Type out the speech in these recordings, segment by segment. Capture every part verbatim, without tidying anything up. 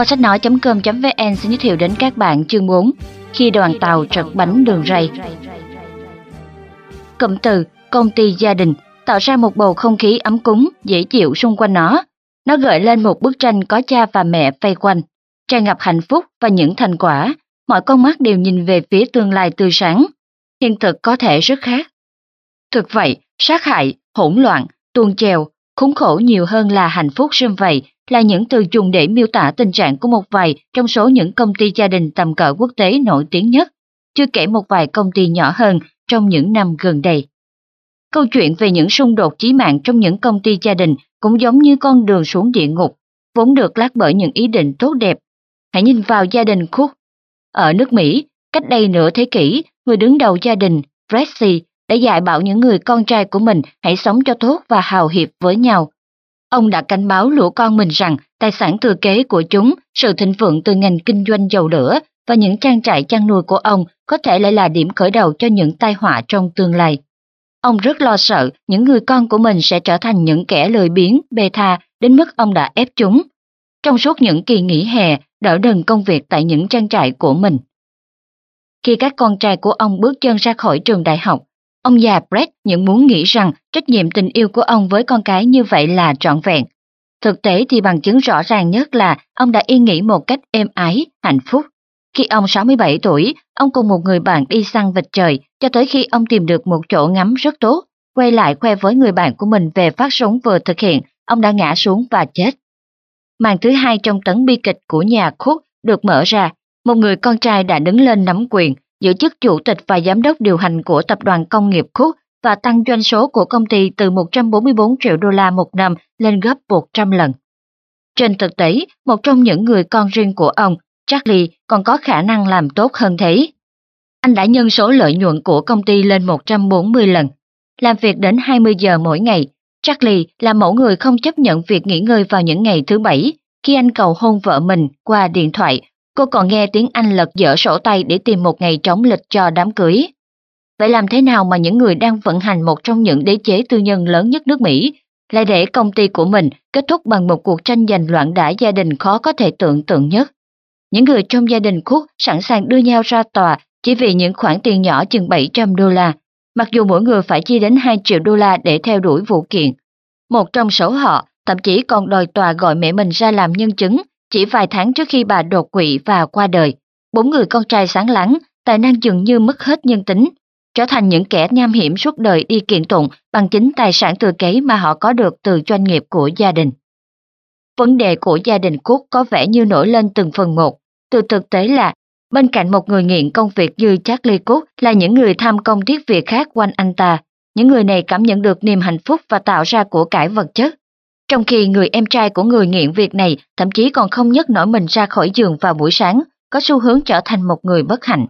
Kho sách nói chấm com chấm vn xin giới thiệu đến các bạn chương bốn, khi đoàn tàu trật bánh đường ray. Cụm từ công ty gia đình tạo ra một bầu không khí ấm cúng, dễ chịu xung quanh nó. Nó gợi lên một bức tranh có cha và mẹ vây quanh, tràn ngập hạnh phúc và những thành quả. Mọi con mắt đều nhìn về phía tương lai tươi sáng. Hiện thực có thể rất khác. Thực vậy, sát hại, hỗn loạn, tuôn chèo, khốn khổ nhiều hơn là hạnh phúc sum vầy là những từ dùng để miêu tả tình trạng của một vài trong số những công ty gia đình tầm cỡ quốc tế nổi tiếng nhất, chưa kể một vài công ty nhỏ hơn trong những năm gần đây. Câu chuyện về những xung đột chí mạng trong những công ty gia đình cũng giống như con đường xuống địa ngục, vốn được lát bởi những ý định tốt đẹp. Hãy nhìn vào gia đình Cook. Ở nước Mỹ, cách đây nửa thế kỷ, người đứng đầu gia đình, Brady, đã dạy bảo những người con trai của mình hãy sống cho tốt và hào hiệp với nhau. Ông đã cảnh báo lũ con mình rằng tài sản thừa kế của chúng, sự thịnh vượng từ ngành kinh doanh dầu lửa và những trang trại chăn nuôi của ông có thể lại là điểm khởi đầu cho những tai họa trong tương lai. Ông rất lo sợ những người con của mình sẽ trở thành những kẻ lười biếng, bê tha đến mức ông đã ép chúng. Trong suốt những kỳ nghỉ hè, đỡ đần công việc tại những trang trại của mình. Khi các con trai của ông bước chân ra khỏi trường đại học, ông già Brett những muốn nghĩ rằng trách nhiệm tình yêu của ông với con cái như vậy là trọn vẹn. Thực tế thì bằng chứng rõ ràng nhất là ông đã yên nghỉ một cách êm ái, hạnh phúc. Khi ông sáu mươi bảy tuổi, ông cùng một người bạn đi săn vịt trời cho tới khi ông tìm được một chỗ ngắm rất tốt, quay lại khoe với người bạn của mình về phát súng vừa thực hiện, ông đã ngã xuống và chết. Màn thứ hai trong tấn bi kịch của nhà Cook được mở ra, một người con trai đã đứng lên nắm quyền, giữ chức chủ tịch và giám đốc điều hành của tập đoàn công nghiệp Cook và tăng doanh số của công ty từ một trăm bốn mươi bốn triệu đô la một năm lên gấp một trăm lần. Trên thực tế, một trong những người con riêng của ông, Charlie, còn có khả năng làm tốt hơn thế. Anh đã nhân số lợi nhuận của công ty lên một trăm bốn mươi lần. Làm việc đến hai mươi giờ mỗi ngày, Charlie là mẫu người không chấp nhận việc nghỉ ngơi vào những ngày thứ bảy. Khi anh cầu hôn vợ mình qua điện thoại, cô còn nghe tiếng anh lật dở sổ tay để tìm một ngày trống lịch cho đám cưới. Vậy làm thế nào mà những người đang vận hành một trong những đế chế tư nhân lớn nhất nước Mỹ lại để công ty của mình kết thúc bằng một cuộc tranh giành loạn đả gia đình khó có thể tưởng tượng nhất? Những người trong gia đình Cook sẵn sàng đưa nhau ra tòa chỉ vì những khoản tiền nhỏ chừng bảy trăm đô la, mặc dù mỗi người phải chi đến hai triệu đô la để theo đuổi vụ kiện. Một trong số họ thậm chí còn đòi tòa gọi mẹ mình ra làm nhân chứng chỉ vài tháng trước khi bà đột quỵ và qua đời. Bốn người con trai sáng láng, tài năng dường như mất hết nhân tính, trở thành những kẻ nham hiểm suốt đời đi kiện tụng bằng chính tài sản thừa kế mà họ có được từ doanh nghiệp của gia đình. Vấn đề của gia đình Cook có vẻ như nổi lên từng phần một. Từ thực tế là, bên cạnh một người nghiện công việc như Charlie Cook là những người tham công tiếc việc khác quanh anh ta. Những người này cảm nhận được niềm hạnh phúc và tạo ra của cải vật chất. Trong khi người em trai của người nghiện việc này thậm chí còn không nhấc nổi mình ra khỏi giường vào buổi sáng, có xu hướng trở thành một người bất hạnh.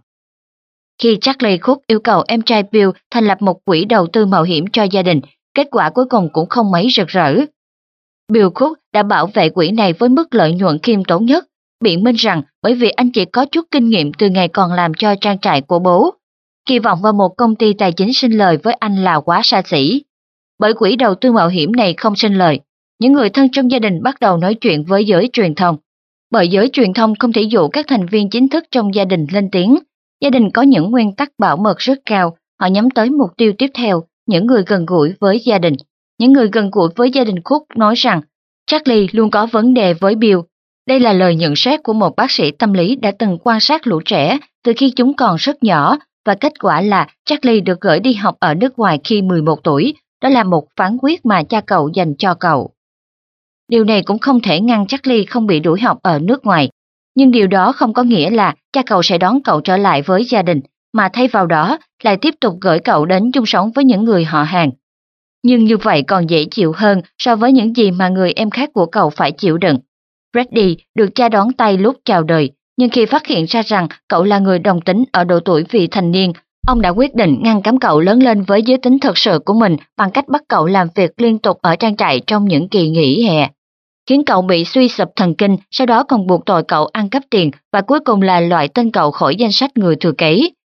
Khi Charlie Cook yêu cầu em trai Bill thành lập một quỹ đầu tư mạo hiểm cho gia đình, kết quả cuối cùng cũng không mấy rực rỡ. Bill Cook đã bảo vệ quỹ này với mức lợi nhuận khiêm tốn nhất, biện minh rằng bởi vì anh chỉ có chút kinh nghiệm từ ngày còn làm cho trang trại của bố. Kỳ vọng vào một công ty tài chính sinh lời với anh là quá xa xỉ. Bởi quỹ đầu tư mạo hiểm này không sinh lời, những người thân trong gia đình bắt đầu nói chuyện với giới truyền thông. Bởi giới truyền thông không thể dụ các thành viên chính thức trong gia đình lên tiếng. Gia đình có những nguyên tắc bảo mật rất cao, họ nhắm tới mục tiêu tiếp theo, những người gần gũi với gia đình. Những người gần gũi với gia đình Cook nói rằng Charlie luôn có vấn đề với Bill. Đây là lời nhận xét của một bác sĩ tâm lý đã từng quan sát lũ trẻ từ khi chúng còn rất nhỏ, và kết quả là Charlie được gửi đi học ở nước ngoài khi mười một tuổi, đó là một phán quyết mà cha cậu dành cho cậu. Điều này cũng không thể ngăn Charlie không bị đuổi học ở nước ngoài, nhưng điều đó không có nghĩa là cha cậu sẽ đón cậu trở lại với gia đình, mà thay vào đó lại tiếp tục gửi cậu đến chung sống với những người họ hàng. Nhưng như vậy còn dễ chịu hơn so với những gì mà người em khác của cậu phải chịu đựng. Brady được cha đón tay lúc chào đời, nhưng khi phát hiện ra rằng cậu là người đồng tính ở độ tuổi vị thành niên, ông đã quyết định ngăn cấm cậu lớn lên với giới tính thật sự của mình bằng cách bắt cậu làm việc liên tục ở trang trại trong những kỳ nghỉ hè, khiến cậu bị suy sụp thần kinh, sau đó còn buộc tội cậu ăn cắp tiền và cuối cùng là loại tên cậu khỏi danh sách người thừa kế.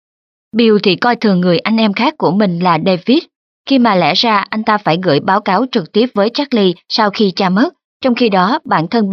Bill thì coi thường người anh em khác của mình là David, khi mà lẽ ra anh ta phải gửi báo cáo trực tiếp với Charlie sau khi cha mất, trong khi đó bản thân Bill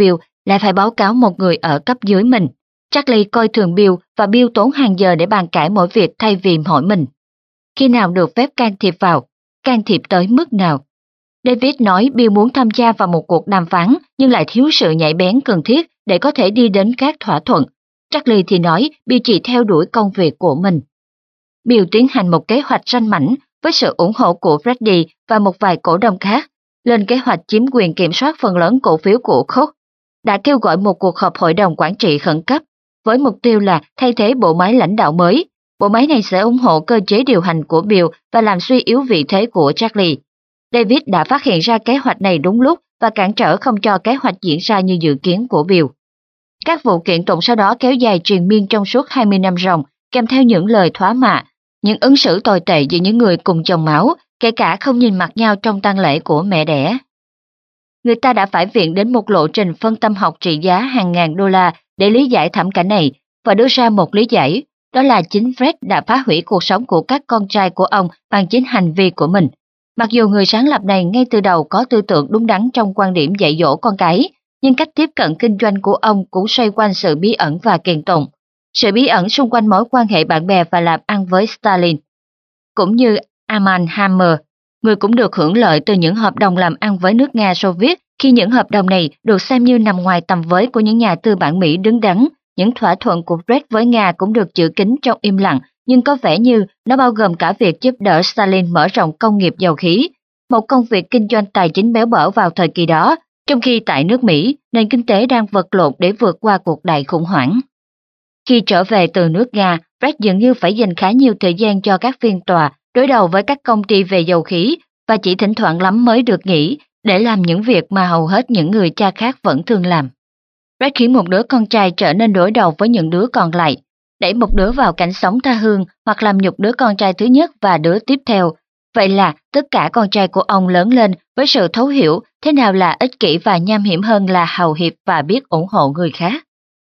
lại phải báo cáo một người ở cấp dưới mình. Charlie coi thường Bill và Bill tốn hàng giờ để bàn cãi mỗi việc thay vì hỏi mình. Khi nào được phép can thiệp vào? Can thiệp tới mức nào? David nói Bill muốn tham gia vào một cuộc đàm phán nhưng lại thiếu sự nhạy bén cần thiết để có thể đi đến các thỏa thuận. Charlie thì nói Bill chỉ theo đuổi công việc của mình. Bill tiến hành một kế hoạch ranh mãnh với sự ủng hộ của Freddie và một vài cổ đông khác, lên kế hoạch chiếm quyền kiểm soát phần lớn cổ phiếu của Koch, đã kêu gọi một cuộc họp hội đồng quản trị khẩn cấp, với mục tiêu là thay thế bộ máy lãnh đạo mới. Bộ máy này sẽ ủng hộ cơ chế điều hành của Bill và làm suy yếu vị thế của Charlie. David đã phát hiện ra kế hoạch này đúng lúc và cản trở không cho kế hoạch diễn ra như dự kiến của Bill. Các vụ kiện tụng sau đó kéo dài triền miên trong suốt hai mươi năm ròng, kèm theo những lời thóa mạ, những ứng xử tồi tệ giữa những người cùng chồng máu, kể cả không nhìn mặt nhau trong tang lễ của mẹ đẻ. Người ta đã phải viện đến một lộ trình phân tâm học trị giá hàng ngàn đô la để lý giải thảm cảnh này và đưa ra một lý giải, đó là chính Fred đã phá hủy cuộc sống của các con trai của ông bằng chính hành vi của mình. Mặc dù người sáng lập này ngay từ đầu có tư tưởng đúng đắn trong quan điểm dạy dỗ con cái, nhưng cách tiếp cận kinh doanh của ông cũng xoay quanh sự bí ẩn và kiện tụng. Sự bí ẩn xung quanh mối quan hệ bạn bè và làm ăn với Stalin. Cũng như Armand Hammer, người cũng được hưởng lợi từ những hợp đồng làm ăn với nước Nga Xô Viết khi những hợp đồng này được xem như nằm ngoài tầm với của những nhà tư bản Mỹ đứng đắn. Những thỏa thuận của Fred với Nga cũng được giữ kín trong im lặng, nhưng có vẻ như nó bao gồm cả việc giúp đỡ Stalin mở rộng công nghiệp dầu khí, một công việc kinh doanh tài chính béo bở vào thời kỳ đó, trong khi tại nước Mỹ, nền kinh tế đang vật lộn để vượt qua cuộc đại khủng hoảng. Khi trở về từ nước Nga, Fred dường như phải dành khá nhiều thời gian cho các phiên tòa, đối đầu với các công ty về dầu khí, và chỉ thỉnh thoảng lắm mới được nghỉ để làm những việc mà hầu hết những người cha khác vẫn thường làm. Fred khiến một đứa con trai trở nên đối đầu với những đứa còn lại, đẩy một đứa vào cảnh sống tha hương hoặc làm nhục đứa con trai thứ nhất và đứa tiếp theo. Vậy là tất cả con trai của ông lớn lên với sự thấu hiểu thế nào là ích kỷ và nham hiểm hơn là hào hiệp và biết ủng hộ người khác.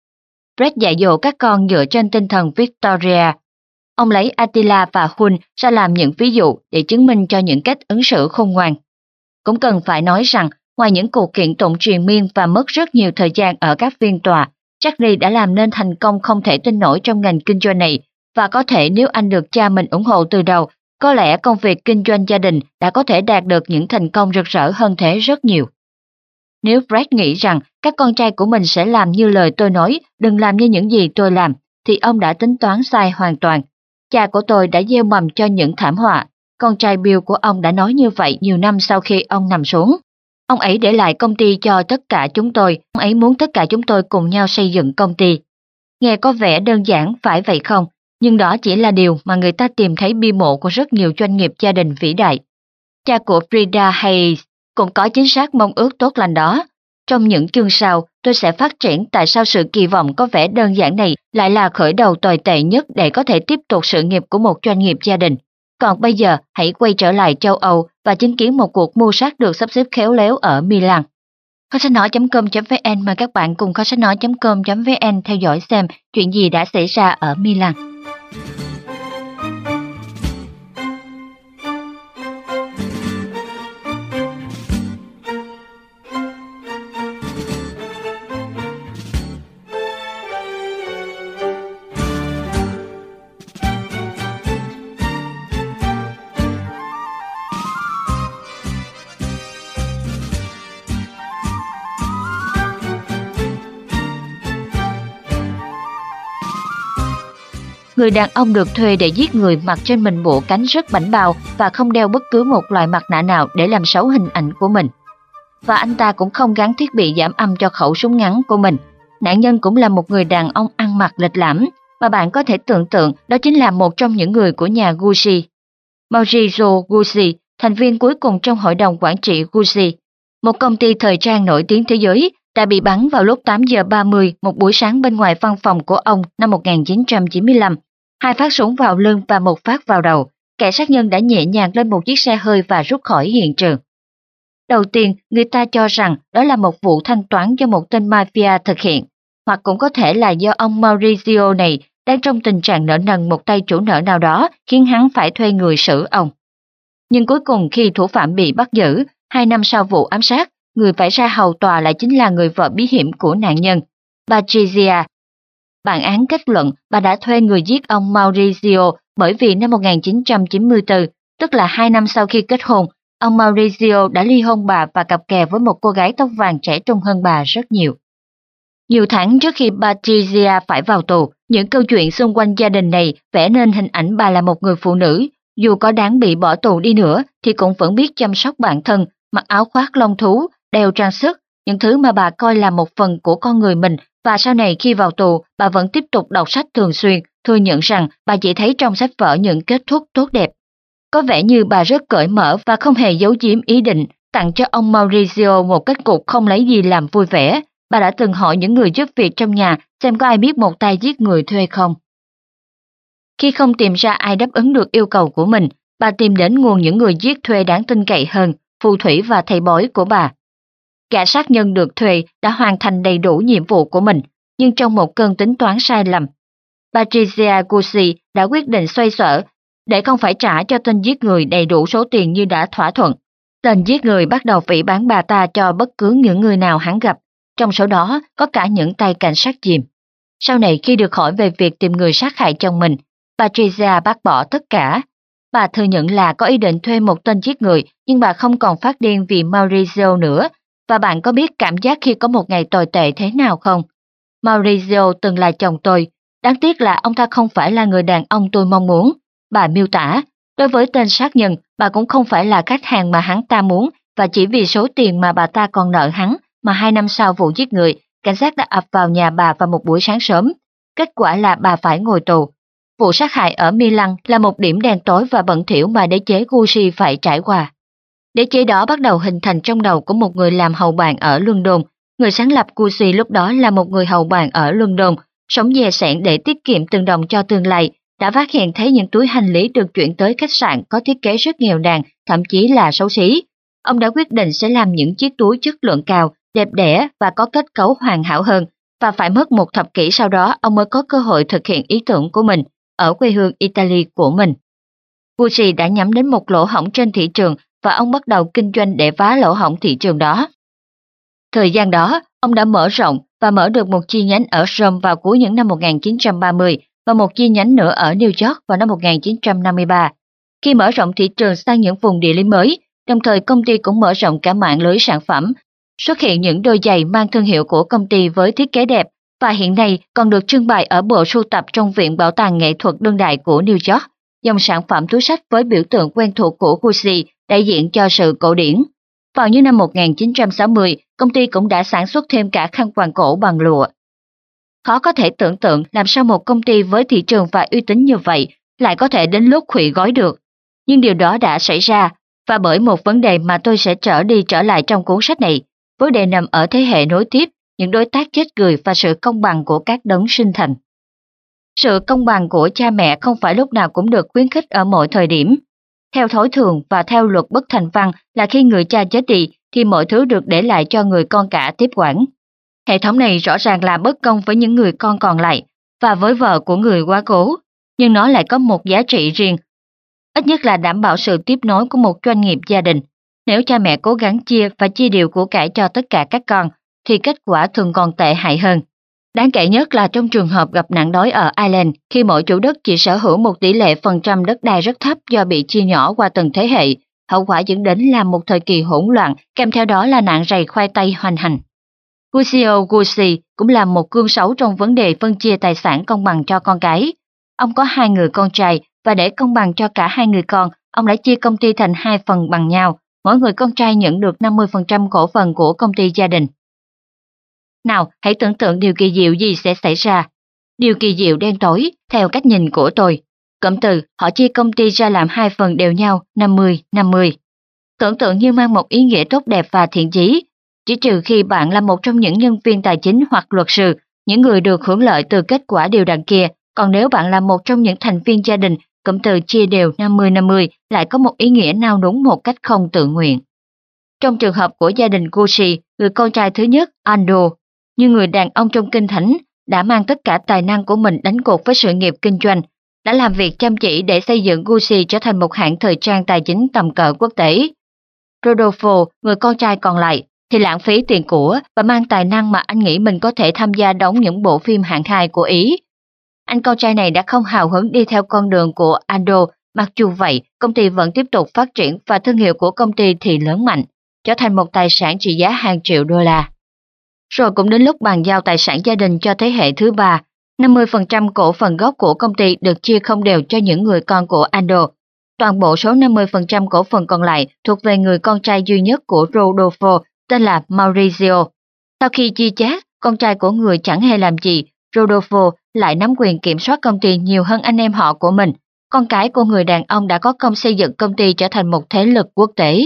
Fred dạy dỗ các con dựa trên tinh thần Victoria. Ông lấy Attila và Hun ra làm những ví dụ để chứng minh cho những cách ứng xử khôn ngoan. Cũng cần phải nói rằng, ngoài những cuộc kiện tụng triền miên và mất rất nhiều thời gian ở các phiên tòa, Charlie đã làm nên thành công không thể tin nổi trong ngành kinh doanh này, và có thể nếu anh được cha mình ủng hộ từ đầu, có lẽ công việc kinh doanh gia đình đã có thể đạt được những thành công rực rỡ hơn thế rất nhiều. Nếu Fred nghĩ rằng các con trai của mình sẽ làm như lời tôi nói, đừng làm như những gì tôi làm, thì ông đã tính toán sai hoàn toàn. Cha của tôi đã gieo mầm cho những thảm họa. Con trai Bill của ông đã nói như vậy nhiều năm sau khi ông nằm xuống. Ông ấy để lại công ty cho tất cả chúng tôi, ông ấy muốn tất cả chúng tôi cùng nhau xây dựng công ty. Nghe có vẻ đơn giản, phải vậy không? Nhưng đó chỉ là điều mà người ta tìm thấy bia mộ của rất nhiều doanh nghiệp gia đình vĩ đại. Cha của Frida Hayes cũng có chính xác mong ước tốt lành đó. Trong những chương sau, tôi sẽ phát triển tại sao sự kỳ vọng có vẻ đơn giản này lại là khởi đầu tồi tệ nhất để có thể tiếp tục sự nghiệp của một doanh nghiệp gia đình. Còn bây giờ, hãy quay trở lại châu Âu và chứng kiến một cuộc mưu sát được sắp xếp khéo léo ở Milan. Kho sách nói chấm com chấm vn mời các bạn cùng kho sách nói chấm com chấm vn theo dõi xem chuyện gì đã xảy ra ở Milan. Người đàn ông được thuê để giết người mặc trên mình bộ cánh rất bảnh bao và không đeo bất cứ một loại mặt nạ nào để làm xấu hình ảnh của mình. Và anh ta cũng không gắn thiết bị giảm âm cho khẩu súng ngắn của mình. Nạn nhân cũng là một người đàn ông ăn mặc lịch lãm, mà bạn có thể tưởng tượng đó chính là một trong những người của nhà Gucci. Maurizio Gucci, thành viên cuối cùng trong hội đồng quản trị Gucci, một công ty thời trang nổi tiếng thế giới, đã bị bắn vào lúc tám giờ ba mươi một buổi sáng bên ngoài văn phòng của ông năm một nghìn chín trăm chín mươi lăm. Hai phát súng vào lưng và một phát vào đầu. Kẻ sát nhân đã nhẹ nhàng lên một chiếc xe hơi và rút khỏi hiện trường. Đầu tiên, người ta cho rằng đó là một vụ thanh toán do một tên mafia thực hiện, hoặc cũng có thể là do ông Maurizio này đang trong tình trạng nợ nần một tay chủ nợ nào đó khiến hắn phải thuê người xử ông. Nhưng cuối cùng khi thủ phạm bị bắt giữ, hai năm sau vụ ám sát, người phải ra hầu tòa lại chính là người vợ bí hiểm của nạn nhân, Patricia. Bản án kết luận bà đã thuê người giết ông Maurizio bởi vì năm một nghìn chín trăm chín mươi tư, tức là hai năm sau khi kết hôn, ông Maurizio đã ly hôn bà và cặp kè với một cô gái tóc vàng trẻ trung hơn bà rất nhiều. Nhiều tháng trước khi Patricia phải vào tù, những câu chuyện xung quanh gia đình này vẽ nên hình ảnh bà là một người phụ nữ, dù có đáng bị bỏ tù đi nữa thì cũng vẫn biết chăm sóc bản thân, mặc áo khoác lông thú, đeo trang sức, những thứ mà bà coi là một phần của con người mình, và sau này khi vào tù, bà vẫn tiếp tục đọc sách thường xuyên, thừa nhận rằng bà chỉ thấy trong sách vở những kết thúc tốt đẹp. Có vẻ như bà rất cởi mở và không hề giấu giếm ý định tặng cho ông Maurizio một kết cục không lấy gì làm vui vẻ. Bà đã từng hỏi những người giúp việc trong nhà xem có ai biết một tay giết người thuê không. Khi không tìm ra ai đáp ứng được yêu cầu của mình, bà tìm đến nguồn những người giết thuê đáng tin cậy hơn, phù thủy và thầy bói của bà. Gã sát nhân được thuê đã hoàn thành đầy đủ nhiệm vụ của mình, nhưng trong một cơn tính toán sai lầm, Patricia Gucci đã quyết định xoay sở để không phải trả cho tên giết người đầy đủ số tiền như đã thỏa thuận. Tên giết người bắt đầu phỉ báng bà ta cho bất cứ những người nào hắn gặp, trong số đó có cả những tay cảnh sát chìm. Sau này khi được hỏi về việc tìm người sát hại chồng mình, Patricia bác bỏ tất cả. Bà thừa nhận là có ý định thuê một tên giết người, nhưng bà không còn phát điên vì Maurizio nữa. Và bạn có biết cảm giác khi có một ngày tồi tệ thế nào không? Maurizio từng là chồng tôi, đáng tiếc là ông ta không phải là người đàn ông tôi mong muốn. Bà miêu tả, đối với tên sát nhân, bà cũng không phải là khách hàng mà hắn ta muốn, và chỉ vì số tiền mà bà ta còn nợ hắn, mà hai năm sau vụ giết người, cảnh sát đã ập vào nhà bà vào một buổi sáng sớm. Kết quả là bà phải ngồi tù. Vụ sát hại ở Milan là một điểm đen tối và bẩn thỉu mà đế chế Gucci phải trải qua. Đế chế đó bắt đầu hình thành trong đầu của một người làm hầu bàn ở London. Người sáng lập Gucci lúc đó là một người hầu bàn ở London, sống dè sẻn để tiết kiệm từng đồng cho tương lai, đã phát hiện thấy những túi hành lý được chuyển tới khách sạn có thiết kế rất nghèo nàn, thậm chí là xấu xí. Ông đã quyết định sẽ làm những chiếc túi chất lượng cao, đẹp đẽ và có kết cấu hoàn hảo hơn, và phải mất một thập kỷ sau đó ông mới có cơ hội thực hiện ý tưởng của mình ở quê hương Italy của mình. Gucci đã nhắm đến một lỗ hổng trên thị trường và ông bắt đầu kinh doanh để vá lỗ hổng thị trường đó. Thời gian đó, ông đã mở rộng và mở được một chi nhánh ở Rome vào cuối những năm một nghìn chín trăm ba mươi và một chi nhánh nữa ở New York vào năm một nghìn chín trăm năm mươi ba. Khi mở rộng thị trường sang những vùng địa lý mới, đồng thời công ty cũng mở rộng cả mạng lưới sản phẩm, xuất hiện những đôi giày mang thương hiệu của công ty với thiết kế đẹp, và hiện nay còn được trưng bày ở bộ sưu tập trong Viện Bảo tàng Nghệ thuật Đương đại của New York, dòng sản phẩm túi xách với biểu tượng quen thuộc của Gucci đại diện cho sự cổ điển. Vào những năm một nghìn chín trăm sáu mươi, công ty cũng đã sản xuất thêm cả khăn quàng cổ bằng lụa. Khó có thể tưởng tượng làm sao một công ty với thị trường và uy tín như vậy lại có thể đến lúc hủy gói được. Nhưng điều đó đã xảy ra, và bởi một vấn đề mà tôi sẽ trở đi trở lại trong cuốn sách này, vấn đề nằm ở thế hệ nối tiếp, những đối tác chết người và sự công bằng của các đấng sinh thành. Sự công bằng của cha mẹ không phải lúc nào cũng được khuyến khích ở mọi thời điểm. Theo thói thường và theo luật bất thành văn là khi người cha chết đi thì mọi thứ được để lại cho người con cả tiếp quản. Hệ thống này rõ ràng là bất công với những người con còn lại và với vợ của người quá cố, nhưng nó lại có một giá trị riêng. Ít nhất là đảm bảo sự tiếp nối của một doanh nghiệp gia đình. Nếu cha mẹ cố gắng chia và chia đều của cải cho tất cả các con, thì kết quả thường còn tệ hại hơn. Đáng kể nhất là trong trường hợp gặp nạn đói ở Ireland, khi mỗi chủ đất chỉ sở hữu một tỷ lệ phần trăm đất đai rất thấp do bị chia nhỏ qua từng thế hệ, hậu quả dẫn đến là một thời kỳ hỗn loạn, kèm theo đó là nạn rầy khoai tây hoành hành. Guccio Gucci cũng là một gương xấu trong vấn đề phân chia tài sản công bằng cho con cái. Ông có hai người con trai và để công bằng cho cả hai người con, ông đã chia công ty thành hai phần bằng nhau, mỗi người con trai nhận được năm mươi phần trăm cổ phần của công ty gia đình. Nào, hãy tưởng tượng điều kỳ diệu gì sẽ xảy ra. Điều kỳ diệu đen tối, theo cách nhìn của tôi. Cụm từ, họ chia công ty ra làm hai phần đều nhau, năm mươi năm mươi. Tưởng tượng như mang một ý nghĩa tốt đẹp và thiện chí, chỉ trừ khi bạn là một trong những nhân viên tài chính hoặc luật sư, những người được hưởng lợi từ kết quả điều đặn kia. Còn nếu bạn là một trong những thành viên gia đình, cụm từ chia đều năm mươi năm mươi lại có một ý nghĩa nao núng một cách không tự nguyện. Trong trường hợp của gia đình Gucci, người con trai thứ nhất, Aldo, như người đàn ông trong kinh thánh, đã mang tất cả tài năng của mình đánh cược với sự nghiệp kinh doanh, đã làm việc chăm chỉ để xây dựng Gucci trở thành một hãng thời trang tài chính tầm cỡ quốc tế. Rodolfo, người con trai còn lại, thì lãng phí tiền của và mang tài năng mà anh nghĩ mình có thể tham gia đóng những bộ phim hạng hai của Ý. Anh con trai này đã không hào hứng đi theo con đường của Ando, mặc dù vậy, công ty vẫn tiếp tục phát triển và thương hiệu của công ty thì lớn mạnh, trở thành một tài sản trị giá hàng triệu đô la. Rồi cũng đến lúc bàn giao tài sản gia đình cho thế hệ thứ ba, năm mươi phần trăm cổ phần gốc của công ty được chia không đều cho những người con của Ando. Toàn bộ số năm mươi phần trăm cổ phần còn lại thuộc về người con trai duy nhất của Rodolfo, tên là Maurizio. Sau khi chia chác, con trai của người chẳng hề làm gì, Rodolfo lại nắm quyền kiểm soát công ty nhiều hơn anh em họ của mình. Con cái của người đàn ông đã có công xây dựng công ty trở thành một thế lực quốc tế.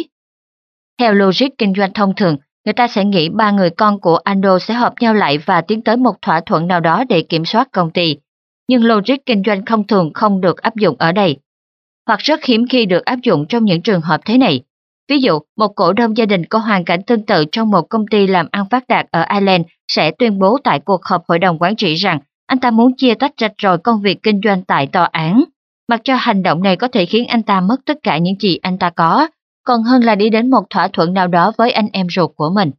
Theo logic kinh doanh thông thường, người ta sẽ nghĩ ba người con của Ando sẽ hợp nhau lại và tiến tới một thỏa thuận nào đó để kiểm soát công ty. Nhưng logic kinh doanh không thường không được áp dụng ở đây, hoặc rất hiếm khi được áp dụng trong những trường hợp thế này. Ví dụ, một cổ đông gia đình có hoàn cảnh tương tự trong một công ty làm ăn phát đạt ở Ireland sẽ tuyên bố tại cuộc họp hội đồng quản trị rằng anh ta muốn chia tách rạch ròi công việc kinh doanh tại tòa án, mặc cho hành động này có thể khiến anh ta mất tất cả những gì anh ta có, còn hơn là đi đến một thỏa thuận nào đó với anh em ruột của mình.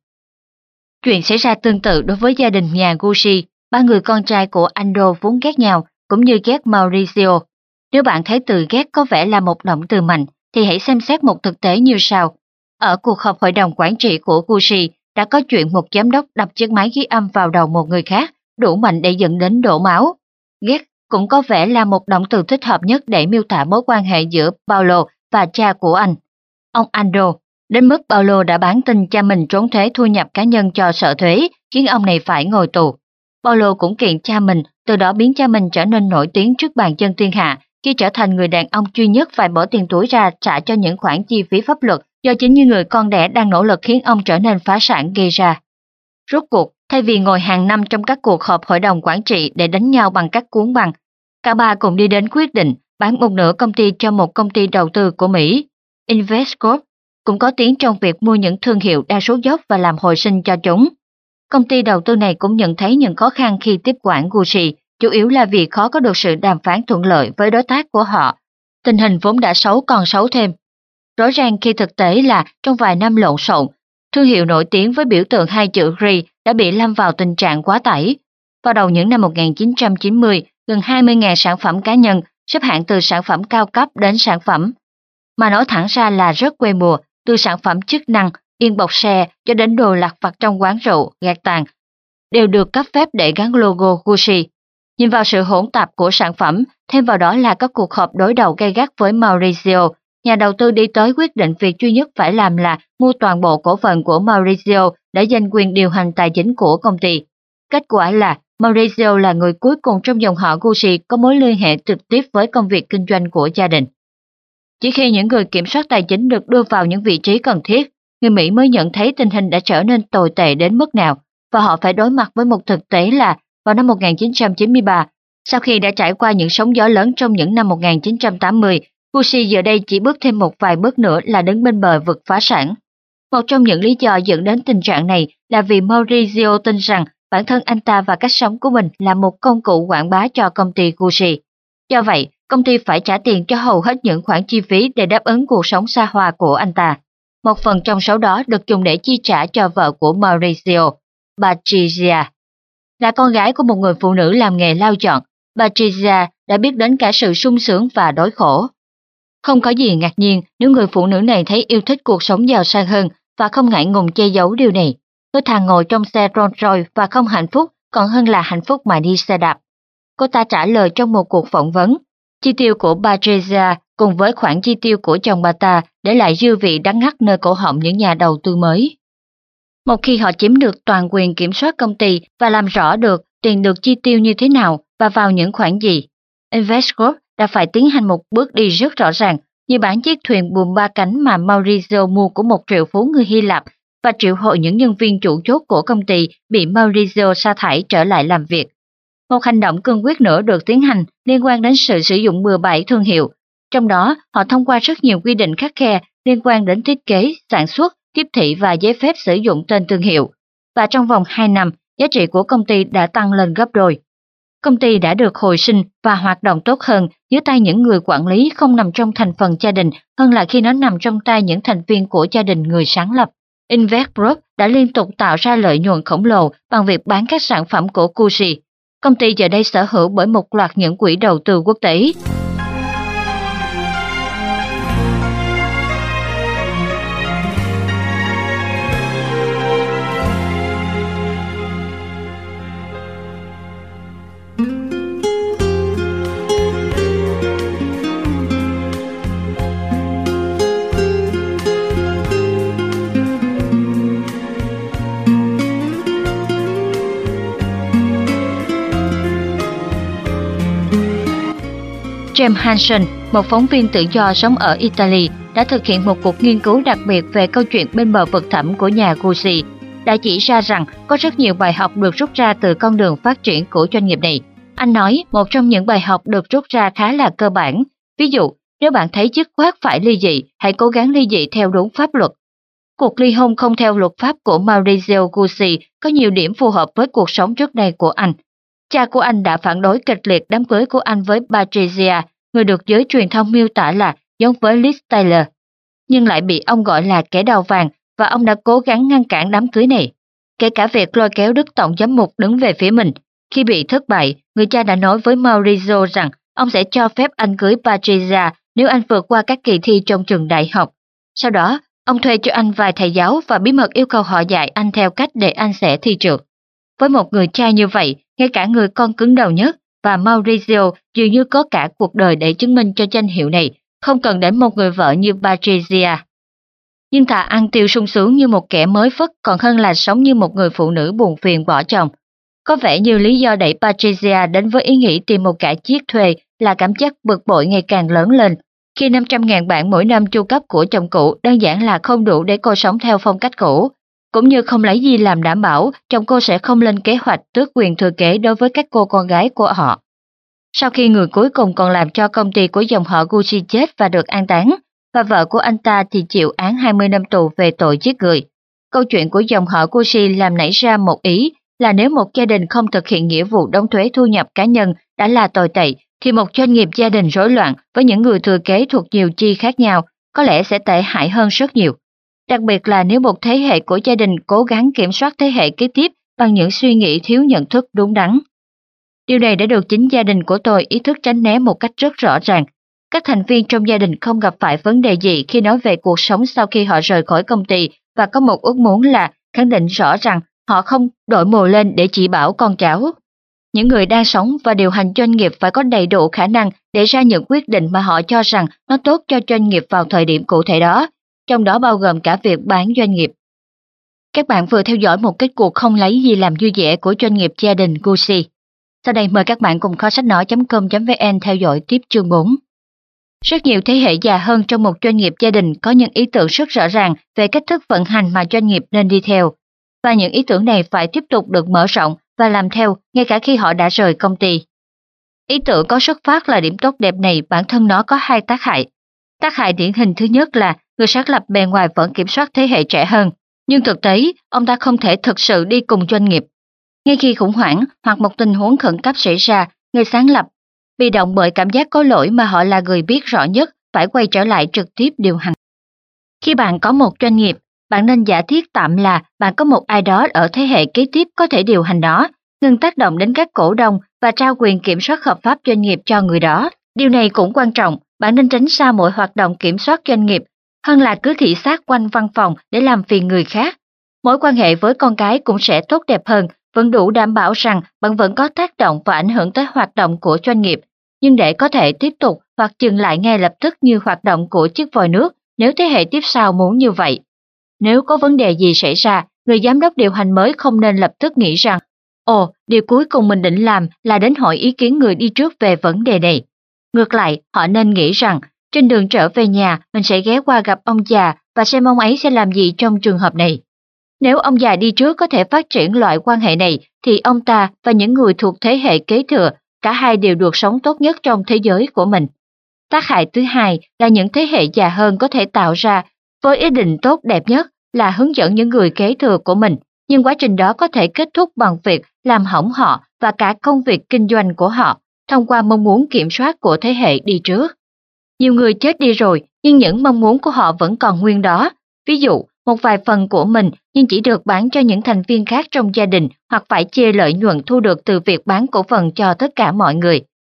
Chuyện xảy ra tương tự đối với gia đình nhà Gucci, ba người con trai của Ando vốn ghét nhau, cũng như ghét Maurizio. Nếu bạn thấy từ ghét có vẻ là một động từ mạnh, thì hãy xem xét một thực tế như sau. Ở cuộc họp hội đồng quản trị của Gucci, đã có chuyện một giám đốc đập chiếc máy ghi âm vào đầu một người khác, đủ mạnh để dẫn đến đổ máu. Ghét cũng có vẻ là một động từ thích hợp nhất để miêu tả mối quan hệ giữa Paulo và cha của anh, ông Ando, đến mức Paulo đã bán tin cha mình trốn thuế thu nhập cá nhân cho sở thuế, khiến ông này phải ngồi tù. Paulo cũng kiện cha mình, từ đó biến cha mình trở nên nổi tiếng trước bàn dân thiên hạ, khi trở thành người đàn ông duy nhất phải bỏ tiền túi ra trả cho những khoản chi phí pháp luật do chính như người con đẻ đang nỗ lực khiến ông trở nên phá sản gây ra. Rốt cuộc, thay vì ngồi hàng năm trong các cuộc họp hội đồng quản trị để đánh nhau bằng các cuốn băng, cả ba cùng đi đến quyết định bán một nửa công ty cho một công ty đầu tư của Mỹ, Investcorp, cũng có tiếng trong việc mua những thương hiệu đang sốt dốc và làm hồi sinh cho chúng. Công ty đầu tư này cũng nhận thấy những khó khăn khi tiếp quản Gucci, chủ yếu là vì khó có được sự đàm phán thuận lợi với đối tác của họ. Tình hình vốn đã xấu còn xấu thêm. Rõ ràng khi thực tế là trong vài năm lộn xộn, thương hiệu nổi tiếng với biểu tượng hai chữ Gree đã bị lâm vào tình trạng quá tải. Vào đầu những năm một nghìn chín trăm chín mươi, gần hai mươi nghìn sản phẩm cá nhân, xếp hạng từ sản phẩm cao cấp đến sản phẩm, mà nói thẳng ra là rất quê mùa, từ sản phẩm chức năng, yên bọc xe cho đến đồ lặt vặt trong quán rượu, gạt tàn, đều được cấp phép để gắn logo Gucci. Nhìn vào sự hỗn tạp của sản phẩm, thêm vào đó là các cuộc họp đối đầu gay gắt với Maurizio, nhà đầu tư đi tới quyết định việc duy nhất phải làm là mua toàn bộ cổ phần của Maurizio để giành quyền điều hành tài chính của công ty. Kết quả là Maurizio là người cuối cùng trong dòng họ Gucci có mối liên hệ trực tiếp với công việc kinh doanh của gia đình. Chỉ khi những người kiểm soát tài chính được đưa vào những vị trí cần thiết, người Mỹ mới nhận thấy tình hình đã trở nên tồi tệ đến mức nào, và họ phải đối mặt với một thực tế là vào năm một nghìn chín trăm chín mươi ba, sau khi đã trải qua những sóng gió lớn trong những năm một nghìn chín trăm tám mươi, Gucci giờ đây chỉ bước thêm một vài bước nữa là đứng bên bờ vực phá sản. Một trong những lý do dẫn đến tình trạng này là vì Maurizio tin rằng bản thân anh ta và cách sống của mình là một công cụ quảng bá cho công ty Gucci. Do vậy, công ty phải trả tiền cho hầu hết những khoản chi phí để đáp ứng cuộc sống xa hoa của anh ta. Một phần trong số đó được dùng để chi trả cho vợ của Maurizio, Patrizia. Là con gái của một người phụ nữ làm nghề lau dọn, Patrizia đã biết đến cả sự sung sướng và đói khổ. Không có gì ngạc nhiên nếu người phụ nữ này thấy yêu thích cuộc sống giàu sang hơn và không ngại ngùng che giấu điều này. Tôi thà ngồi trong xe Rolls Royce và không hạnh phúc còn hơn là hạnh phúc mà đi xe đạp. Cô ta trả lời trong một cuộc phỏng vấn. Chi tiêu của Patrizia cùng với khoản chi tiêu của chồng bà ta để lại dư vị đắng ngắt nơi cổ họng những nhà đầu tư mới. Một khi họ chiếm được toàn quyền kiểm soát công ty và làm rõ được tiền được chi tiêu như thế nào và vào những khoản gì, Investcorp đã phải tiến hành một bước đi rất rõ ràng, như bán chiếc thuyền buồm ba cánh mà Maurizio mua của một triệu phú người Hy Lạp và triệu hồi những nhân viên chủ chốt của công ty bị Maurizio sa thải trở lại làm việc. Một hành động cương quyết nữa được tiến hành liên quan đến sự sử dụng bừa bãi thương hiệu. Trong đó, họ thông qua rất nhiều quy định khắt khe liên quan đến thiết kế, sản xuất, tiếp thị và giấy phép sử dụng tên thương hiệu. Và trong vòng hai năm, giá trị của công ty đã tăng lên gấp đôi. Công ty đã được hồi sinh và hoạt động tốt hơn dưới tay những người quản lý không nằm trong thành phần gia đình hơn là khi nó nằm trong tay những thành viên của gia đình người sáng lập. Invest Group đã liên tục tạo ra lợi nhuận khổng lồ bằng việc bán các sản phẩm của Gucci. Công ty giờ đây sở hữu bởi một loạt những quỹ đầu tư quốc tế. James Hansen, một phóng viên tự do sống ở Italy, đã thực hiện một cuộc nghiên cứu đặc biệt về câu chuyện bên bờ vực thẳm của nhà Gucci, đã chỉ ra rằng có rất nhiều bài học được rút ra từ con đường phát triển của doanh nghiệp này. Anh nói một trong những bài học được rút ra khá là cơ bản. Ví dụ, nếu bạn thấy dứt khoát phải ly dị, hãy cố gắng ly dị theo đúng pháp luật. Cuộc ly hôn không theo luật pháp của Maurizio Gucci có nhiều điểm phù hợp với cuộc sống trước đây của anh. Cha của anh đã phản đối kịch liệt đám cưới của anh với Patricia, người được giới truyền thông miêu tả là giống với Liz Taylor, nhưng lại bị ông gọi là kẻ đầu vàng, và ông đã cố gắng ngăn cản đám cưới này, kể cả việc lôi kéo đức tổng giám mục đứng về phía mình. Khi bị thất bại, người cha đã nói với Maurizio rằng ông sẽ cho phép anh cưới Patricia nếu anh vượt qua các kỳ thi trong trường đại học. Sau đó, ông thuê cho anh vài thầy giáo và bí mật yêu cầu họ dạy anh theo cách để anh sẽ thi trượt. Với một người cha như vậy, ngay cả người con cứng đầu nhất, và Maurizio dường như có cả cuộc đời để chứng minh cho danh hiệu này, không cần đến một người vợ như Patricia. Nhưng thà ăn tiêu sung sướng như một kẻ mới phất còn hơn là sống như một người phụ nữ buồn phiền bỏ chồng. Có vẻ như lý do đẩy Patricia đến với ý nghĩ tìm một kẻ chiết thuê là cảm giác bực bội ngày càng lớn lên, khi năm trăm nghìn bảng mỗi năm chu cấp của chồng cũ đơn giản là không đủ để cô sống theo phong cách cũ, cũng như không lấy gì làm đảm bảo chồng cô sẽ không lên kế hoạch tước quyền thừa kế đối với các cô con gái của họ. Sau khi người cuối cùng còn làm cho công ty của dòng họ Gucci chết và được an táng, và vợ của anh ta thì chịu án hai mươi năm tù về tội giết người. Câu chuyện của dòng họ Gucci làm nảy ra một ý là nếu một gia đình không thực hiện nghĩa vụ đóng thuế thu nhập cá nhân đã là tồi tệ, thì một doanh nghiệp gia đình rối loạn với những người thừa kế thuộc nhiều chi khác nhau có lẽ sẽ tệ hại hơn rất nhiều. Đặc biệt là nếu một thế hệ của gia đình cố gắng kiểm soát thế hệ kế tiếp bằng những suy nghĩ thiếu nhận thức đúng đắn. Điều này đã được chính gia đình của tôi ý thức tránh né một cách rất rõ ràng. Các thành viên trong gia đình không gặp phải vấn đề gì khi nói về cuộc sống sau khi họ rời khỏi công ty, và có một ước muốn là khẳng định rõ rằng họ không đội mồ lên để chỉ bảo con cháu. Những người đang sống và điều hành doanh nghiệp phải có đầy đủ khả năng để ra những quyết định mà họ cho rằng nó tốt cho doanh nghiệp vào thời điểm cụ thể đó, trong đó bao gồm cả việc bán doanh nghiệp. Các bạn vừa theo dõi một kết cuộc không lấy gì làm vui vẻ của doanh nghiệp gia đình Gucci. Sau đây mời các bạn cùng kho sách nói chấm com chấm vn theo dõi tiếp chương bốn. Rất nhiều thế hệ già hơn trong một doanh nghiệp gia đình có những ý tưởng rất rõ ràng về cách thức vận hành mà doanh nghiệp nên đi theo, và những ý tưởng này phải tiếp tục được mở rộng và làm theo ngay cả khi họ đã rời công ty. Ý tưởng có xuất phát là điểm tốt đẹp này bản thân nó có hai tác hại. Tác hại điển hình thứ nhất là người sáng lập bề ngoài vẫn kiểm soát thế hệ trẻ hơn, nhưng thực tế ông ta không thể thực sự đi cùng doanh nghiệp. Ngay khi khủng hoảng hoặc một tình huống khẩn cấp xảy ra, người sáng lập, bị động bởi cảm giác có lỗi mà họ là người biết rõ nhất, phải quay trở lại trực tiếp điều hành. Khi bạn có một doanh nghiệp, bạn nên giả thiết tạm là bạn có một ai đó ở thế hệ kế tiếp có thể điều hành nó, ngừng tác động đến các cổ đông và trao quyền kiểm soát hợp pháp doanh nghiệp cho người đó. Điều này cũng quan trọng, bạn nên tránh xa mọi hoạt động kiểm soát doanh nghiệp, hơn là cứ thị sát quanh văn phòng để làm phiền người khác. Mối quan hệ với con cái cũng sẽ tốt đẹp hơn, vẫn đủ đảm bảo rằng bạn vẫn có tác động và ảnh hưởng tới hoạt động của doanh nghiệp, nhưng để có thể tiếp tục hoặc dừng lại ngay lập tức như hoạt động của chiếc vòi nước nếu thế hệ tiếp sau muốn như vậy. Nếu có vấn đề gì xảy ra, người giám đốc điều hành mới không nên lập tức nghĩ rằng ồ, điều cuối cùng mình định làm là đến hỏi ý kiến người đi trước về vấn đề này. Ngược lại, họ nên nghĩ rằng trên đường trở về nhà mình sẽ ghé qua gặp ông già và xem ông ấy sẽ làm gì trong trường hợp này. Nếu ông già đi trước có thể phát triển loại quan hệ này, thì ông ta và những người thuộc thế hệ kế thừa, cả hai đều được sống tốt nhất trong thế giới của mình. Tác hại thứ hai là những thế hệ già hơn có thể tạo ra với ý định tốt đẹp nhất là hướng dẫn những người kế thừa của mình, nhưng quá trình đó có thể kết thúc bằng việc làm hỏng họ và cả công việc kinh doanh của họ thông qua mong muốn kiểm soát của thế hệ đi trước. Nhiều người chết đi rồi, nhưng những mong muốn của họ vẫn còn nguyên đó. Ví dụ, một vài phần của mình nhưng chỉ được bán cho những thành viên khác trong gia đình hoặc phải chia lợi nhuận thu được từ việc bán cổ phần cho tất cả mọi người.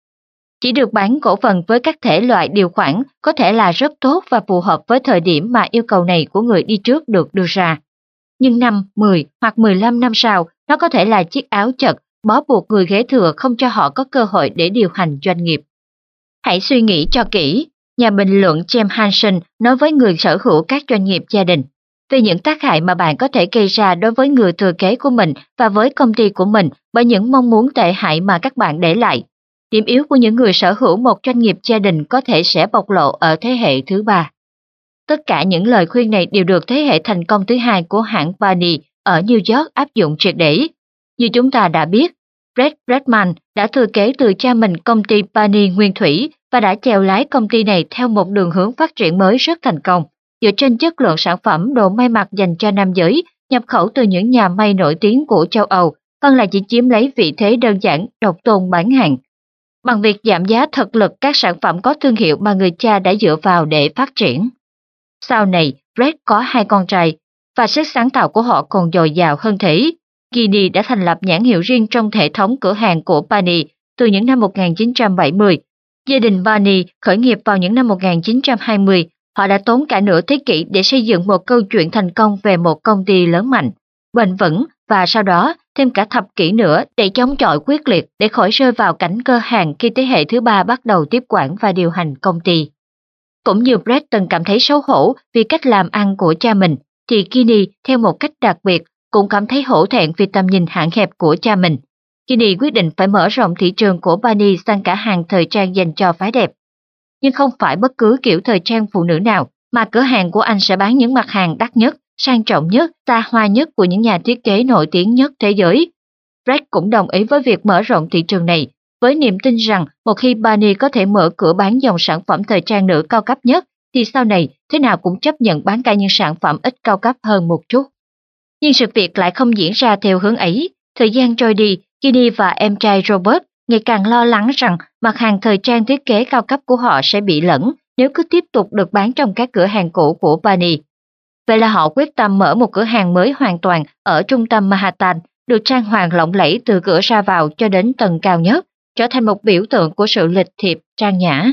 Chỉ được bán cổ phần với các thể loại điều khoản có thể là rất tốt và phù hợp với thời điểm mà yêu cầu này của người đi trước được đưa ra. Nhưng năm, mười hoặc mười lăm năm sau, nó có thể là chiếc áo chật, bó buộc người kế thừa không cho họ có cơ hội để điều hành doanh nghiệp. Hãy suy nghĩ cho kỹ, nhà bình luận James Hansen nói với người sở hữu các doanh nghiệp gia đình, về những tác hại mà bạn có thể gây ra đối với người thừa kế của mình và với công ty của mình bởi những mong muốn tệ hại mà các bạn để lại. Điểm yếu của những người sở hữu một doanh nghiệp gia đình có thể sẽ bộc lộ ở thế hệ thứ ba. Tất cả những lời khuyên này đều được thế hệ thành công thứ hai của hãng Barney ở New York áp dụng triệt để. Như chúng ta đã biết, Brett Bregman đã thừa kế từ cha mình công ty Barney Nguyên Thủy và đã chèo lái công ty này theo một đường hướng phát triển mới rất thành công, dựa trên chất lượng sản phẩm đồ may mặc dành cho nam giới, nhập khẩu từ những nhà may nổi tiếng của châu Âu, hơn là chỉ chiếm lấy vị thế đơn giản, độc tôn bán hàng. Bằng việc giảm giá thực lực các sản phẩm có thương hiệu mà người cha đã dựa vào để phát triển. Sau này, Brett có hai con trai, và sức sáng tạo của họ còn dồi dào hơn thế. Ginny đã thành lập nhãn hiệu riêng trong hệ thống cửa hàng của Barney từ những năm một nghìn chín trăm bảy mươi. Gia đình Barney khởi nghiệp vào những năm một nghìn chín trăm hai mươi. Họ đã tốn cả nửa thế kỷ để xây dựng một câu chuyện thành công về một công ty lớn mạnh, bền vững và sau đó thêm cả thập kỷ nữa để chống chọi quyết liệt để khỏi rơi vào cảnh cơ hàng khi thế hệ thứ ba bắt đầu tiếp quản và điều hành công ty. Cũng như Brett từng cảm thấy xấu hổ vì cách làm ăn của cha mình, thì Ginny theo một cách đặc biệt cũng cảm thấy hổ thẹn vì tầm nhìn hạn hẹp của cha mình. Ginny quyết định phải mở rộng thị trường của Barney sang cả hàng thời trang dành cho phái đẹp. Nhưng không phải bất cứ kiểu thời trang phụ nữ nào, mà cửa hàng của anh sẽ bán những mặt hàng đắt nhất, sang trọng nhất, xa hoa nhất của những nhà thiết kế nổi tiếng nhất thế giới. Brett cũng đồng ý với việc mở rộng thị trường này, với niềm tin rằng một khi Barney có thể mở cửa bán dòng sản phẩm thời trang nữ cao cấp nhất, thì sau này thế nào cũng chấp nhận bán cả những sản phẩm ít cao cấp hơn một chút. Nhưng sự việc lại không diễn ra theo hướng ấy. Thời gian trôi đi, Ginny và em trai Robert ngày càng lo lắng rằng mặt hàng thời trang thiết kế cao cấp của họ sẽ bị lẫn nếu cứ tiếp tục được bán trong các cửa hàng cũ của Barney. Vậy là họ quyết tâm mở một cửa hàng mới hoàn toàn ở trung tâm Manhattan, được trang hoàng lộng lẫy từ cửa ra vào cho đến tầng cao nhất, trở thành một biểu tượng của sự lịch thiệp trang nhã.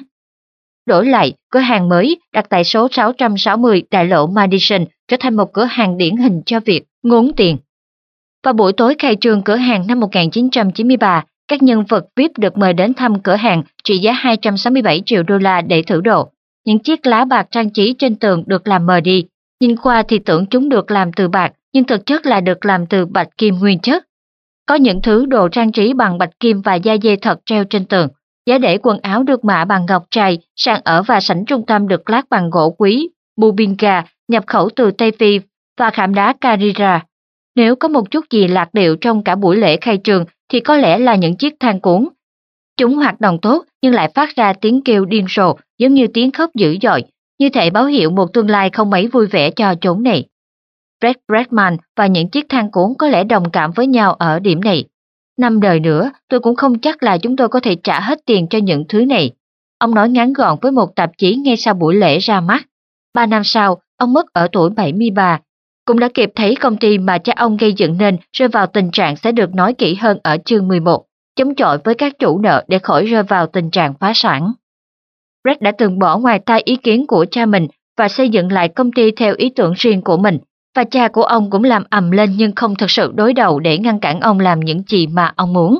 Đổi lại, cửa hàng mới đặt tại số sáu trăm sáu mươi đại lộ Madison trở thành một cửa hàng điển hình cho việc ngốn tiền. Vào buổi tối khai trương cửa hàng năm một nghìn chín trăm chín mươi ba, các nhân vật vi ai pi được mời đến thăm cửa hàng trị giá hai trăm sáu mươi bảy triệu đô la để thử đồ. Những chiếc lá bạc trang trí trên tường được làm mờ đi. Nhìn qua thì tưởng chúng được làm từ bạc, nhưng thực chất là được làm từ bạch kim nguyên chất. Có những thứ đồ trang trí bằng bạch kim và da dê thật treo trên tường. Giá để quần áo được mạ bằng ngọc trai, sàn ở và sảnh trung tâm được lát bằng gỗ quý, Bubinga, nhập khẩu từ Tây Phi và khảm đá Carrara. Nếu có một chút gì lạc điệu trong cả buổi lễ khai trường thì có lẽ là những chiếc thang cuốn. Chúng hoạt động tốt nhưng lại phát ra tiếng kêu điên rồ giống như tiếng khóc dữ dội, như thể báo hiệu một tương lai không mấy vui vẻ cho chốn này. Brett Bregman và những chiếc thang cuốn có lẽ đồng cảm với nhau ở điểm này. Năm đời nữa, tôi cũng không chắc là chúng tôi có thể trả hết tiền cho những thứ này. Ông nói ngắn gọn với một tạp chí ngay sau buổi lễ ra mắt. Ba năm sau, ông mất ở tuổi bảy mươi ba. Cũng đã kịp thấy công ty mà cha ông gây dựng nên rơi vào tình trạng sẽ được nói kỹ hơn ở chương mười một, chống chọi với các chủ nợ để khỏi rơi vào tình trạng phá sản. Brett đã từng bỏ ngoài tai ý kiến của cha mình và xây dựng lại công ty theo ý tưởng riêng của mình, và cha của ông cũng làm ầm lên nhưng không thực sự đối đầu để ngăn cản ông làm những gì mà ông muốn.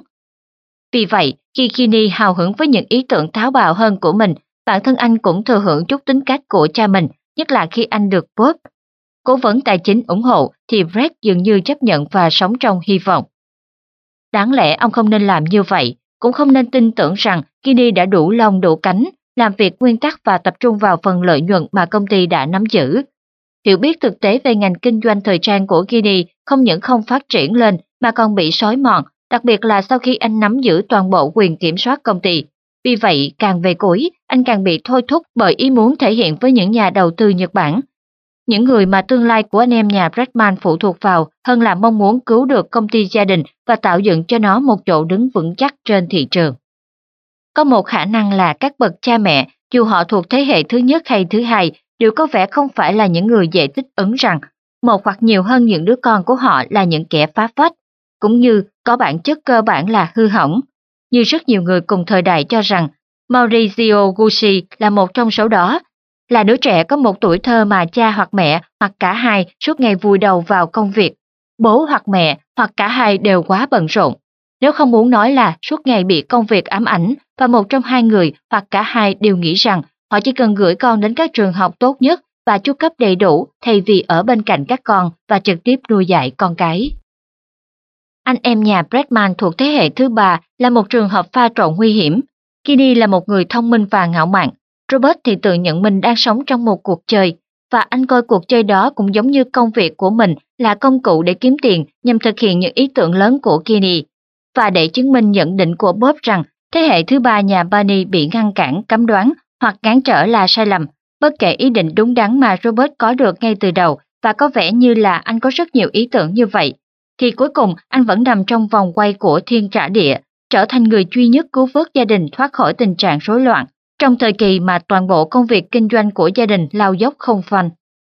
Vì vậy, khi Ginny hào hứng với những ý tưởng táo bạo hơn của mình, bản thân anh cũng thừa hưởng chút tính cách của cha mình, nhất là khi anh được Bob, cố vấn tài chính ủng hộ, thì Brett dường như chấp nhận và sống trong hy vọng. Đáng lẽ ông không nên làm như vậy, cũng không nên tin tưởng rằng Ginny đã đủ lông đủ cánh, làm việc nguyên tắc và tập trung vào phần lợi nhuận mà công ty đã nắm giữ. Hiểu biết thực tế về ngành kinh doanh thời trang của Ginny không những không phát triển lên mà còn bị xói mòn, đặc biệt là sau khi anh nắm giữ toàn bộ quyền kiểm soát công ty. Vì vậy, càng về cuối, anh càng bị thôi thúc bởi ý muốn thể hiện với những nhà đầu tư Nhật Bản, những người mà tương lai của anh em nhà Bregman phụ thuộc vào, hơn là mong muốn cứu được công ty gia đình và tạo dựng cho nó một chỗ đứng vững chắc trên thị trường. Có một khả năng là các bậc cha mẹ, dù họ thuộc thế hệ thứ nhất hay thứ hai, đều có vẻ không phải là những người dễ thích ứng rằng một hoặc nhiều hơn những đứa con của họ là những kẻ phá phách, cũng như có bản chất cơ bản là hư hỏng. Như rất nhiều người cùng thời đại cho rằng Maurizio Gucci là một trong số đó, là đứa trẻ có một tuổi thơ mà cha hoặc mẹ hoặc cả hai suốt ngày vùi đầu vào công việc. Bố hoặc mẹ hoặc cả hai đều quá bận rộn. Nếu không muốn nói là suốt ngày bị công việc ám ảnh và một trong hai người hoặc cả hai đều nghĩ rằng họ chỉ cần gửi con đến các trường học tốt nhất và chu cấp đầy đủ thay vì ở bên cạnh các con và trực tiếp nuôi dạy con cái. Anh em nhà Bregman thuộc thế hệ thứ ba là một trường hợp pha trộn nguy hiểm. Kinney là một người thông minh và ngạo mạn. Robert thì tự nhận mình đang sống trong một cuộc chơi, và anh coi cuộc chơi đó cũng giống như công việc của mình là công cụ để kiếm tiền nhằm thực hiện những ý tưởng lớn của Kinney. Và để chứng minh nhận định của Bob rằng thế hệ thứ ba nhà Barney bị ngăn cản, cấm đoán hoặc cản trở là sai lầm, bất kể ý định đúng đắn mà Robert có được ngay từ đầu, và có vẻ như là anh có rất nhiều ý tưởng như vậy, thì cuối cùng anh vẫn nằm trong vòng quay của thiên trả địa, trở thành người duy nhất cứu vớt gia đình thoát khỏi tình trạng rối loạn, trong thời kỳ mà toàn bộ công việc kinh doanh của gia đình lao dốc không phanh.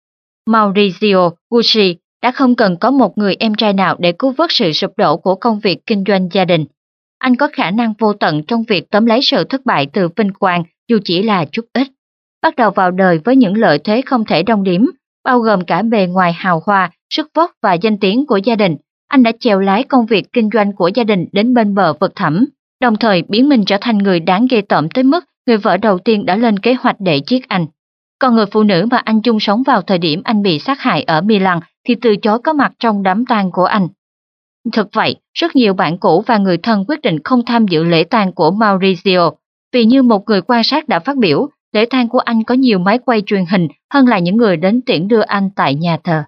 Maurizio Gucci đã không cần có một người em trai nào để cứu vớt sự sụp đổ của công việc kinh doanh gia đình. Anh có khả năng vô tận trong việc tóm lấy sự thất bại từ vinh quang dù chỉ là chút ít. Bắt đầu vào đời với những lợi thế không thể đong đếm, bao gồm cả bề ngoài hào hoa, sức vóc và danh tiếng của gia đình. Anh đã chèo lái công việc kinh doanh của gia đình đến bên bờ vực thẳm, đồng thời biến mình trở thành người đáng ghê tởm tới mức người vợ đầu tiên đã lên kế hoạch để giết anh. Còn người phụ nữ mà anh chung sống vào thời điểm anh bị sát hại ở Milan thì từ chối có mặt trong đám tang của anh. Thực vậy, rất nhiều bạn cũ và người thân quyết định không tham dự lễ tang của Maurizio, vì như một người quan sát đã phát biểu, lễ tang của anh có nhiều máy quay truyền hình hơn là những người đến tiễn đưa anh tại nhà thờ.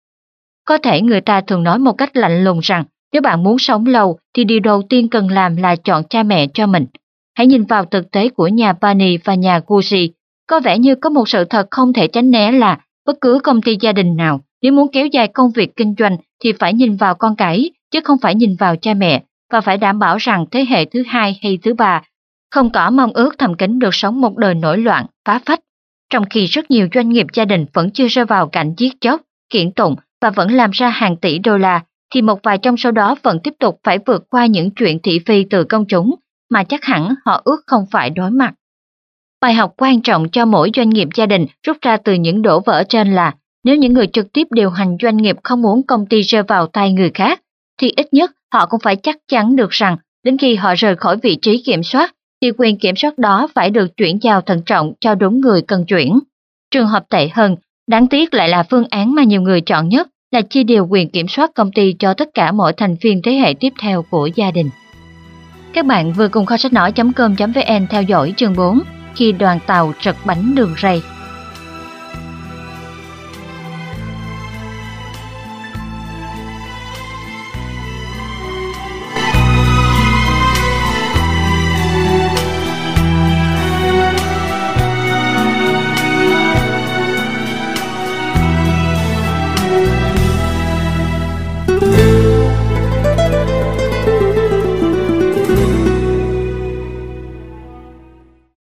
Có thể người ta thường nói một cách lạnh lùng rằng nếu bạn muốn sống lâu thì điều đầu tiên cần làm là chọn cha mẹ cho mình. Hãy nhìn vào thực tế của nhà Barney và nhà Gucci. Có vẻ như có một sự thật không thể tránh né là bất cứ công ty gia đình nào nếu muốn kéo dài công việc kinh doanh thì phải nhìn vào con cái chứ không phải nhìn vào cha mẹ, và phải đảm bảo rằng thế hệ thứ hai hay thứ ba không có mong ước thầm kín được sống một đời nổi loạn, phá phách. Trong khi rất nhiều doanh nghiệp gia đình vẫn chưa rơi vào cảnh giết chóc, kiện tụng và vẫn làm ra hàng tỷ đô la, thì một vài trong số đó vẫn tiếp tục phải vượt qua những chuyện thị phi từ công chúng mà chắc hẳn họ ước không phải đối mặt. Bài học quan trọng cho mỗi doanh nghiệp gia đình rút ra từ những đổ vỡ trên là nếu những người trực tiếp điều hành doanh nghiệp không muốn công ty rơi vào tay người khác, thì ít nhất họ cũng phải chắc chắn được rằng đến khi họ rời khỏi vị trí kiểm soát, thì quyền kiểm soát đó phải được chuyển giao thận trọng cho đúng người cần chuyển. Trường hợp tệ hơn, đáng tiếc lại là phương án mà nhiều người chọn nhất là chia đều quyền kiểm soát công ty cho tất cả mọi thành viên thế hệ tiếp theo của gia đình. Các bạn vừa cùng kho sách nói chấm com chấm vn theo dõi chương bốn khi đoàn tàu trật bánh đường ray.